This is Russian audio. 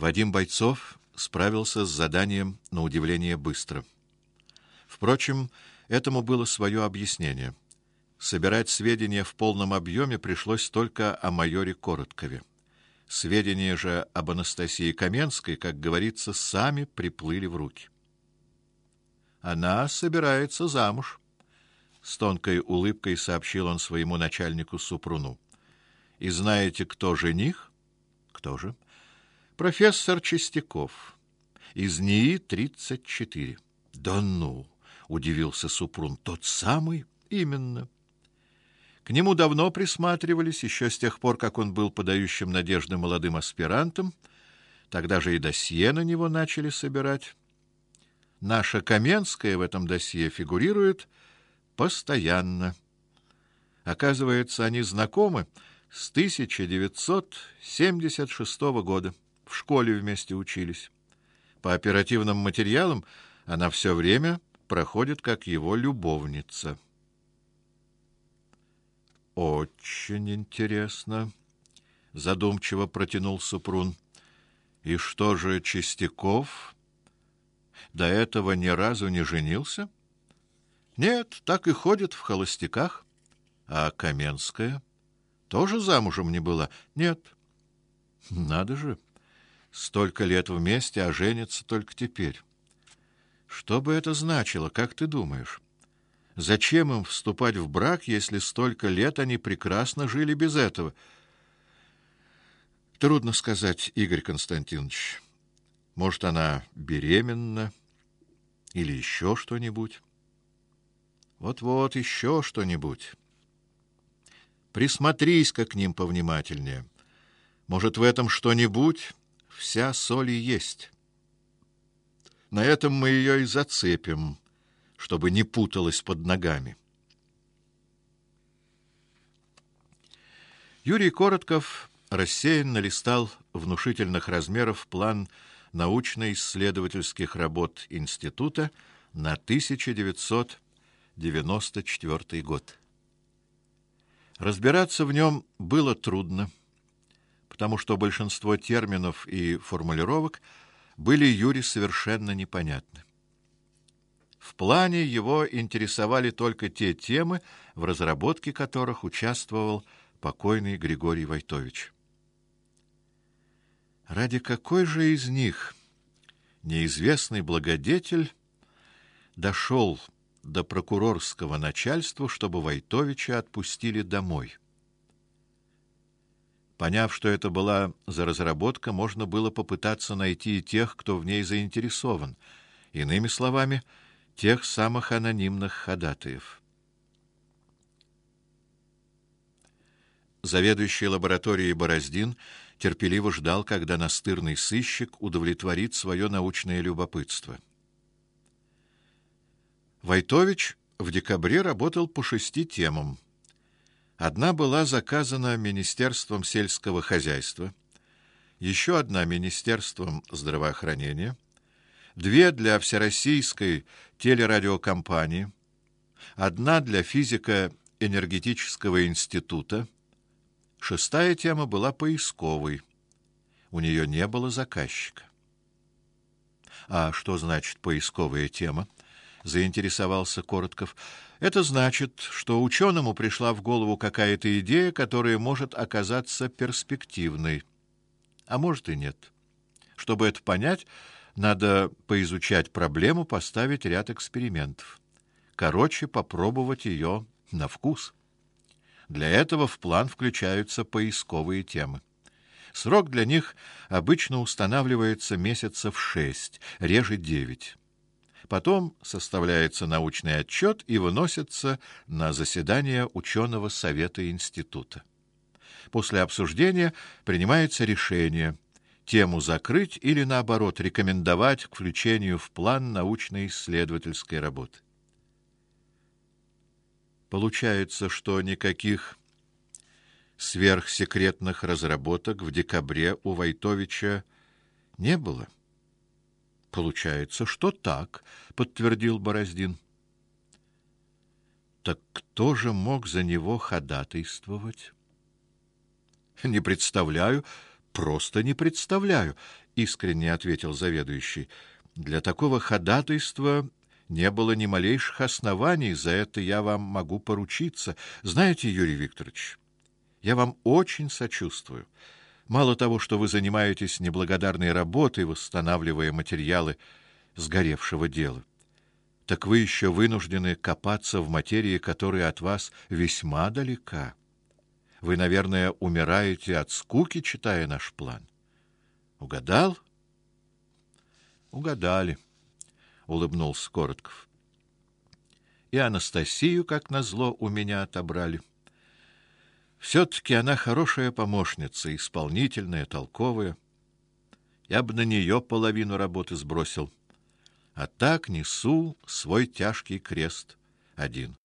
Вадим Бойцов справился с заданием на удивление быстро. Впрочем, этому было свое объяснение. Собирать сведения в полном объеме пришлось только о майоре Короткове. Сведения же об Анастасии Каменской, как говорится, сами приплыли в руки. Она собирается замуж, с тонкой улыбкой сообщил он своему начальнику Супруну. И знаете, кто жених? Кто же? Профессор Чистяков из НИИ 34. Да ну, удивился Супрун. Тот самый? Именно. К нему давно присматривались, еще с тех пор, как он был подающим надежды молодым аспирантом. Тогда же и досье на него начали собирать. Наша Каменская в этом досье фигурирует постоянно. Оказывается, они знакомы с 1976 года. В школе вместе учились. По оперативным материалам она все время проходит как его любовница. Очень интересно, задумчиво протянул Супрун. И что же Чистяков до этого ни разу не женился? Нет, так и ходит в холостяках. А Каменская тоже замужем не была? Нет. Надо же. Столько лет вместе, а женится только теперь. Что бы это значило, как ты думаешь? Зачем им вступать в брак, если столько лет они прекрасно жили без этого? Трудно сказать, Игорь Константинович. Может, она беременна или еще что-нибудь? Вот-вот, еще что-нибудь. Присмотрись-ка к ним повнимательнее. Может, в этом что-нибудь вся соль и есть. На этом мы ее и зацепим, чтобы не путалась под ногами. Юрий Коротков рассеянно листал внушительных размеров план научно-исследовательских работ института на 1994 год. Разбираться в нем было трудно, потому что большинство терминов и формулировок были Юре совершенно непонятны. В плане его интересовали только те темы, в разработке которых участвовал покойный Григорий Войтович. Ради какой же из них неизвестный благодетель дошел до прокурорского начальства, чтобы Войтовича отпустили домой? Поняв, что это была за разработка, можно было попытаться найти и тех, кто в ней заинтересован, иными словами, тех самых анонимных ходатаев. Заведующий лабораторией Бороздин терпеливо ждал, когда настырный сыщик удовлетворит свое научное любопытство. Войтович в декабре работал по 6 темам. Одна была заказана Министерством сельского хозяйства, еще одна Министерством здравоохранения, 2 для Всероссийской телерадиокомпании, 1 для физико-энергетического института. 6-я тема была поисковой. У нее не было заказчика. А что значит поисковая тема? Заинтересовался Коротков. Это значит, что ученому пришла в голову какая-то идея, которая может оказаться перспективной, а может и нет. Чтобы это понять, надо поизучать проблему, поставить ряд экспериментов. Короче, попробовать ее на вкус. Для этого в план включаются поисковые темы. Срок для них обычно устанавливается месяцев 6, реже 9. Потом составляется научный отчет и выносится на заседание ученого совета института. После обсуждения принимается решение: тему закрыть или, наоборот, рекомендовать к включению в план научно-исследовательской работы. Получается, что никаких сверхсекретных разработок в декабре у Войтовича не было. Получается, что так, подтвердил Бороздин. Так кто же мог за него ходатайствовать? Не представляю, просто не представляю. искренне ответил заведующий. Для такого ходатайства не было ни малейших оснований, за это я вам могу поручиться. Знаете, Юрий Викторович, я вам очень сочувствую. Мало того, что вы занимаетесь неблагодарной работой, восстанавливая материалы сгоревшего дела, так вы еще вынуждены копаться в материи, которая от вас весьма далека. Вы, наверное, умираете от скуки, читая наш план. Угадал? Угадали, улыбнулся Коротков. И Анастасию, как назло, у меня отобрали. Все-таки она хорошая помощница, исполнительная, толковая. Я бы на нее половину работы сбросил. А так несу свой тяжкий крест один.